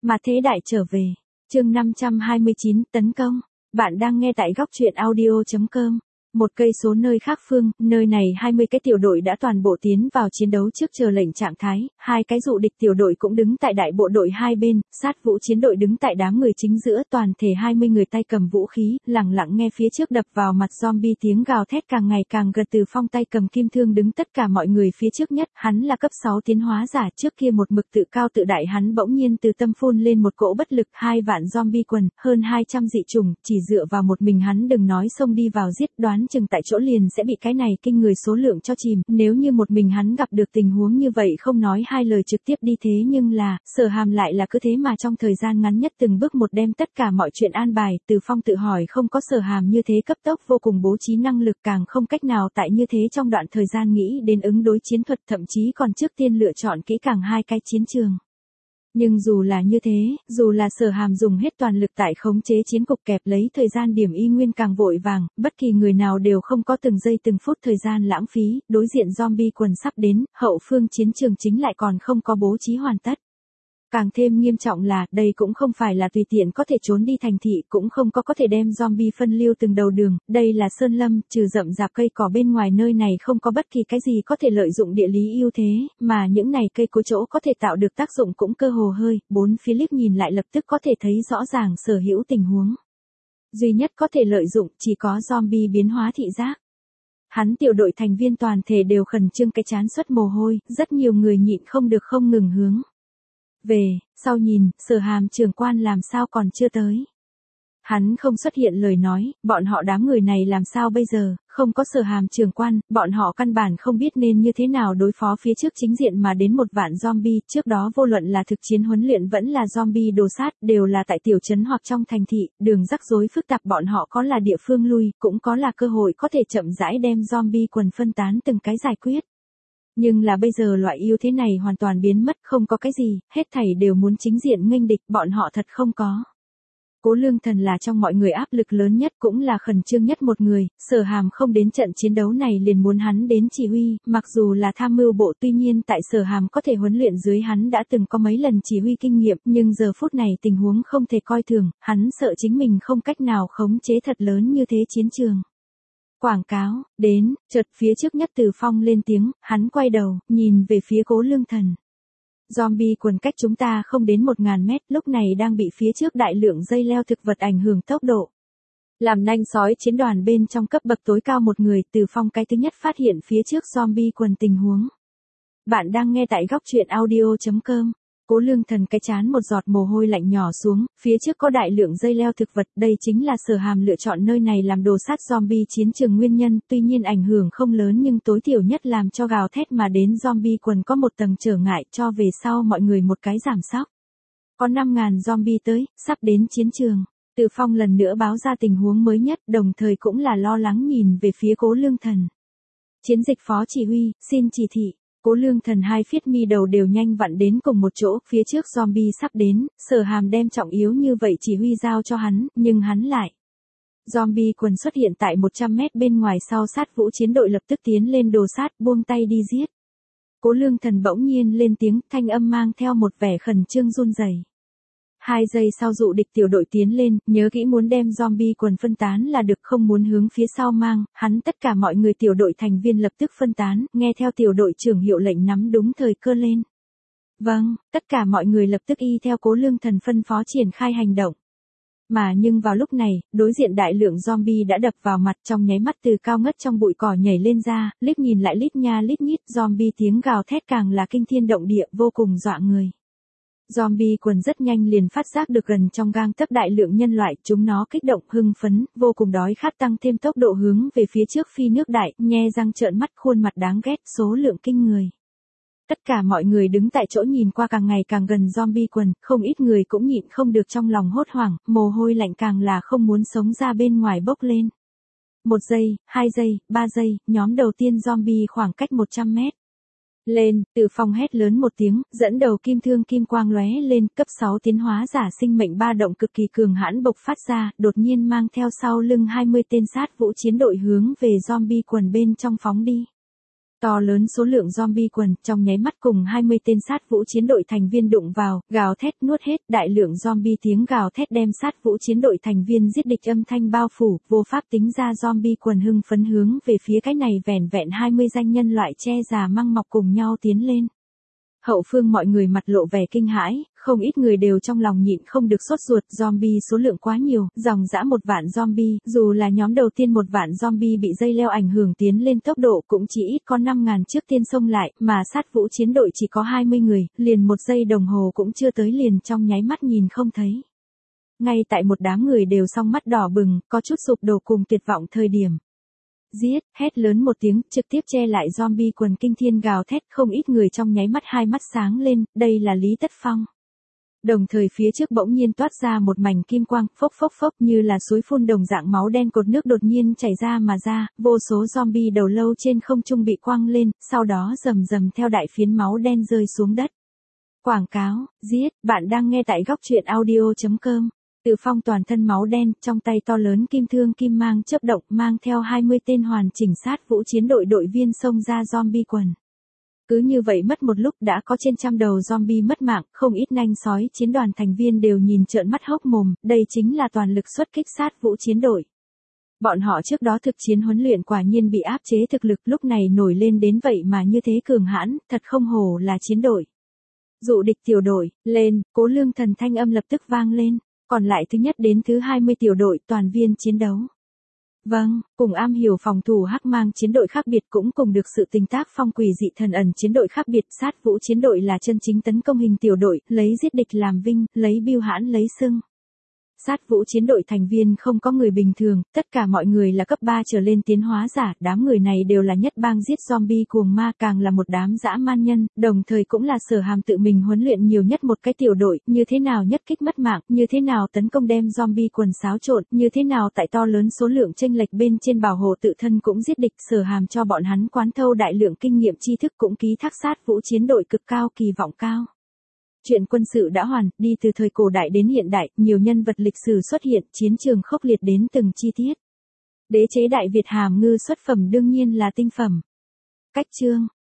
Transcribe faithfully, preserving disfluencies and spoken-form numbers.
Mà thế đại trở về. Chương năm trăm hai mươi chín, tấn công. Bạn đang nghe tại góc truyện audio chấm com. Một cây số nơi khác phương, nơi này hai mươi cái tiểu đội đã toàn bộ tiến vào chiến đấu trước chờ lệnh trạng thái, hai cái dụ địch tiểu đội cũng đứng tại đại bộ đội hai bên, sát vũ chiến đội đứng tại đám người chính giữa, toàn thể hai mươi người tay cầm vũ khí, lặng lặng nghe phía trước đập vào mặt zombie tiếng gào thét càng ngày càng gần. Từ Phong tay cầm kim thương đứng tất cả mọi người phía trước nhất, hắn là cấp sáu tiến hóa giả, trước kia một mực tự cao tự đại, hắn bỗng nhiên từ tâm phun lên một cỗ bất lực, hai vạn zombie quần, hơn hai trăm dị trùng, chỉ dựa vào một mình hắn đừng nói xông đi vào giết, đoán chừng tại chỗ liền sẽ bị cái này kinh người số lượng cho chìm, nếu như một mình hắn gặp được tình huống như vậy không nói hai lời trực tiếp đi. Thế nhưng là, Sở Hàm lại là cứ thế mà trong thời gian ngắn nhất từng bước một đem tất cả mọi chuyện an bài. Từ Phong tự hỏi không có Sở Hàm như thế cấp tốc vô cùng bố trí năng lực, càng không cách nào tại như thế trong đoạn thời gian nghĩ đến ứng đối chiến thuật, thậm chí còn trước tiên lựa chọn kỹ càng hai cái chiến trường. Nhưng dù là như thế, dù là Sở Hàm dùng hết toàn lực tại khống chế chiến cục, kẹp lấy thời gian điểm y nguyên càng vội vàng, bất kỳ người nào đều không có từng giây từng phút thời gian lãng phí, đối diện zombie quần sắp đến, hậu phương chiến trường chính lại còn không có bố trí hoàn tất. Càng thêm nghiêm trọng là, đây cũng không phải là tùy tiện có thể trốn đi thành thị, cũng không có có thể đem zombie phân lưu từng đầu đường, đây là sơn lâm, trừ rậm rạp cây cỏ bên ngoài nơi này không có bất kỳ cái gì có thể lợi dụng địa lý ưu thế, mà những này cây cối chỗ có thể tạo được tác dụng cũng cơ hồ hơi, bốn phía liếc nhìn lại lập tức có thể thấy rõ ràng sở hữu tình huống. Duy nhất có thể lợi dụng chỉ có zombie biến hóa thị giác. Hắn tiểu đội thành viên toàn thể đều khẩn trương cái chán xuất mồ hôi, rất nhiều người nhịn không được không ngừng hướng về sau nhìn, Sở Hàm trưởng quan làm sao còn chưa tới. Hắn không xuất hiện lời nói, bọn họ đám người này làm sao bây giờ, không có Sở Hàm trưởng quan, bọn họ căn bản không biết nên như thế nào đối phó phía trước chính diện mà đến một vạn zombie, trước đó vô luận là thực chiến huấn luyện vẫn là zombie đồ sát, đều là tại tiểu trấn hoặc trong thành thị, đường rắc rối phức tạp, bọn họ có là địa phương lui, cũng có là cơ hội có thể chậm rãi đem zombie quần phân tán từng cái giải quyết. Nhưng là bây giờ loại ưu thế này hoàn toàn biến mất, không có cái gì, hết thảy đều muốn chính diện nghênh địch, bọn họ thật không có. Cố Lương Thần là trong mọi người áp lực lớn nhất, cũng là khẩn trương nhất một người, Sở Hàm không đến trận chiến đấu này liền muốn hắn đến chỉ huy, mặc dù là tham mưu bộ, tuy nhiên tại Sở Hàm có thể huấn luyện dưới hắn đã từng có mấy lần chỉ huy kinh nghiệm, nhưng giờ phút này tình huống không thể coi thường, hắn sợ chính mình không cách nào khống chế thật lớn như thế chiến trường. Quảng cáo, đến, chợt phía trước nhất Từ Phong lên tiếng, hắn quay đầu, nhìn về phía Cố Lương Thần. Zombie quần cách chúng ta không đến một ngàn mét, lúc này đang bị phía trước đại lượng dây leo thực vật ảnh hưởng tốc độ. Làm nanh sói chiến đoàn bên trong cấp bậc tối cao một người, Từ Phong cái thứ nhất phát hiện phía trước zombie quần tình huống. Bạn đang nghe tại góc truyện audio chấm com. Cố Lương Thần cái chán một giọt mồ hôi lạnh nhỏ xuống, phía trước có đại lượng dây leo thực vật, đây chính là Sở Hàm lựa chọn nơi này làm đồ sát zombie chiến trường nguyên nhân, tuy nhiên ảnh hưởng không lớn nhưng tối thiểu nhất làm cho gào thét mà đến zombie quần có một tầng trở ngại, cho về sau mọi người một cái giảm sóc. Có năm ngàn zombie tới, sắp đến chiến trường. Từ Phong lần nữa báo ra tình huống mới nhất, đồng thời cũng là lo lắng nhìn về phía Cố Lương Thần. Chiến dịch phó chỉ huy, xin chỉ thị. Cố Lương Thần hai phiết mi đầu đều nhanh vặn đến cùng một chỗ, phía trước zombie sắp đến, Sở Hàm đem trọng yếu như vậy chỉ huy giao cho hắn, nhưng hắn lại. Zombie quần xuất hiện tại một trăm mét bên ngoài sau sát vũ chiến đội lập tức tiến lên đồ sát, buông tay đi giết. Cố Lương Thần bỗng nhiên lên tiếng, thanh âm mang theo một vẻ khẩn trương run rẩy. Hai giây sau dụ địch tiểu đội tiến lên, nhớ kỹ muốn đem zombie quần phân tán là được, không muốn hướng phía sau mang, hắn tất cả mọi người tiểu đội thành viên lập tức phân tán, nghe theo tiểu đội trưởng hiệu lệnh nắm đúng thời cơ lên. Vâng, tất cả mọi người lập tức y theo Cố Lương Thần phân phó triển khai hành động. Mà nhưng vào lúc này, đối diện đại lượng zombie đã đập vào mặt, trong nháy mắt từ cao ngất trong bụi cỏ nhảy lên ra, liếc nhìn lại lít nha lít nhít, zombie tiếng gào thét càng là kinh thiên động địa, vô cùng dọa người. Zombie quần rất nhanh liền phát giác được gần trong gang tấc đại lượng nhân loại, chúng nó kích động, hưng phấn, vô cùng đói khát, tăng thêm tốc độ hướng về phía trước phi nước đại, nhe răng trợn mắt, khuôn mặt đáng ghét, số lượng kinh người. Tất cả mọi người đứng tại chỗ nhìn qua càng ngày càng gần zombie quần, không ít người cũng nhịn không được trong lòng hốt hoảng, mồ hôi lạnh càng là không muốn sống ra bên ngoài bốc lên. Một giây, hai giây, ba giây, nhóm đầu tiên zombie khoảng cách một trăm mét. Lên, Từ Phong hét lớn một tiếng, dẫn đầu kim thương kim quang lóe lên, cấp sáu tiến hóa giả sinh mệnh ba động cực kỳ cường hãn bộc phát ra, đột nhiên mang theo sau lưng hai mươi tên sát vũ chiến đội hướng về zombie quần bên trong phóng đi. To lớn số lượng zombie quần trong nháy mắt cùng hai mươi tên sát vũ chiến đội thành viên đụng vào, gào thét nuốt hết, đại lượng zombie tiếng gào thét đem sát vũ chiến đội thành viên giết địch âm thanh bao phủ, vô pháp tính ra zombie quần hưng phấn hướng về phía cái này vẻn vẹn hai mươi danh nhân loại che già măng mọc cùng nhau tiến lên. Hậu phương mọi người mặt lộ vẻ kinh hãi, không ít người đều trong lòng nhịn không được sốt ruột, zombie số lượng quá nhiều, dòng dã một vạn zombie, dù là nhóm đầu tiên một vạn zombie bị dây leo ảnh hưởng tiến lên tốc độ cũng chỉ ít có năm ngàn trước tiên xông lại, mà sát vũ chiến đội chỉ có hai mươi người, liền một giây đồng hồ cũng chưa tới liền trong nháy mắt nhìn không thấy. Ngay tại một đám người đều song mắt đỏ bừng, có chút sụp đổ cùng tuyệt vọng thời điểm. Giết, hét lớn một tiếng, trực tiếp che lại zombie quần kinh thiên gào thét, không ít người trong nháy mắt hai mắt sáng lên, đây là Lý Tất Phong. Đồng thời phía trước bỗng nhiên toát ra một mảnh kim quang, phốc phốc phốc như là suối phun đồng dạng máu đen cột nước đột nhiên chảy ra mà ra, vô số zombie đầu lâu trên không trung bị quăng lên, sau đó rầm rầm theo đại phiến máu đen rơi xuống đất. Quảng cáo, giết, bạn đang nghe tại góc truyện audio chấm com. Từ Phong toàn thân máu đen, trong tay to lớn kim thương kim mang chớp động, mang theo hai mươi tên hoàn chỉnh sát vũ chiến đội đội viên xông ra zombie quần. Cứ như vậy mất một lúc đã có trên trăm đầu zombie mất mạng, không ít nanh sói chiến đoàn thành viên đều nhìn trợn mắt hốc mồm, đây chính là toàn lực xuất kích sát vũ chiến đội. Bọn họ trước đó thực chiến huấn luyện quả nhiên bị áp chế thực lực, lúc này nổi lên đến vậy mà như thế cường hãn, thật không hổ là chiến đội. Dụ địch tiểu đội, lên, Cố Lương Thần thanh âm lập tức vang lên. Còn lại thứ nhất đến thứ hai mươi tiểu đội toàn viên chiến đấu. Vâng, cùng am hiểu phòng thủ hắc mang chiến đội khác biệt cũng cùng được sự tình tác phong quỷ dị thần ẩn chiến đội khác biệt, sát vũ chiến đội là chân chính tấn công hình tiểu đội, lấy giết địch làm vinh, lấy bưu hãn lấy xưng. Sát vũ chiến đội thành viên không có người bình thường, tất cả mọi người là cấp ba trở lên tiến hóa giả, đám người này đều là nhất bang giết zombie cuồng ma, càng là một đám dã man nhân, đồng thời cũng là Sở Hàm tự mình huấn luyện nhiều nhất một cái tiểu đội, như thế nào nhất kích mất mạng, như thế nào tấn công đem zombie quần xáo trộn, như thế nào tại to lớn số lượng chênh lệch bên trên bảo hộ tự thân cũng giết địch, Sở Hàm cho bọn hắn quán thâu đại lượng kinh nghiệm tri thức cũng ký thác sát vũ chiến đội cực cao kỳ vọng cao. Chuyện quân sự đã hoàn, đi từ thời cổ đại đến hiện đại, nhiều nhân vật lịch sử xuất hiện, chiến trường khốc liệt đến từng chi tiết. Đế chế Đại Việt hàm ngư xuất phẩm đương nhiên là tinh phẩm. Cách chương,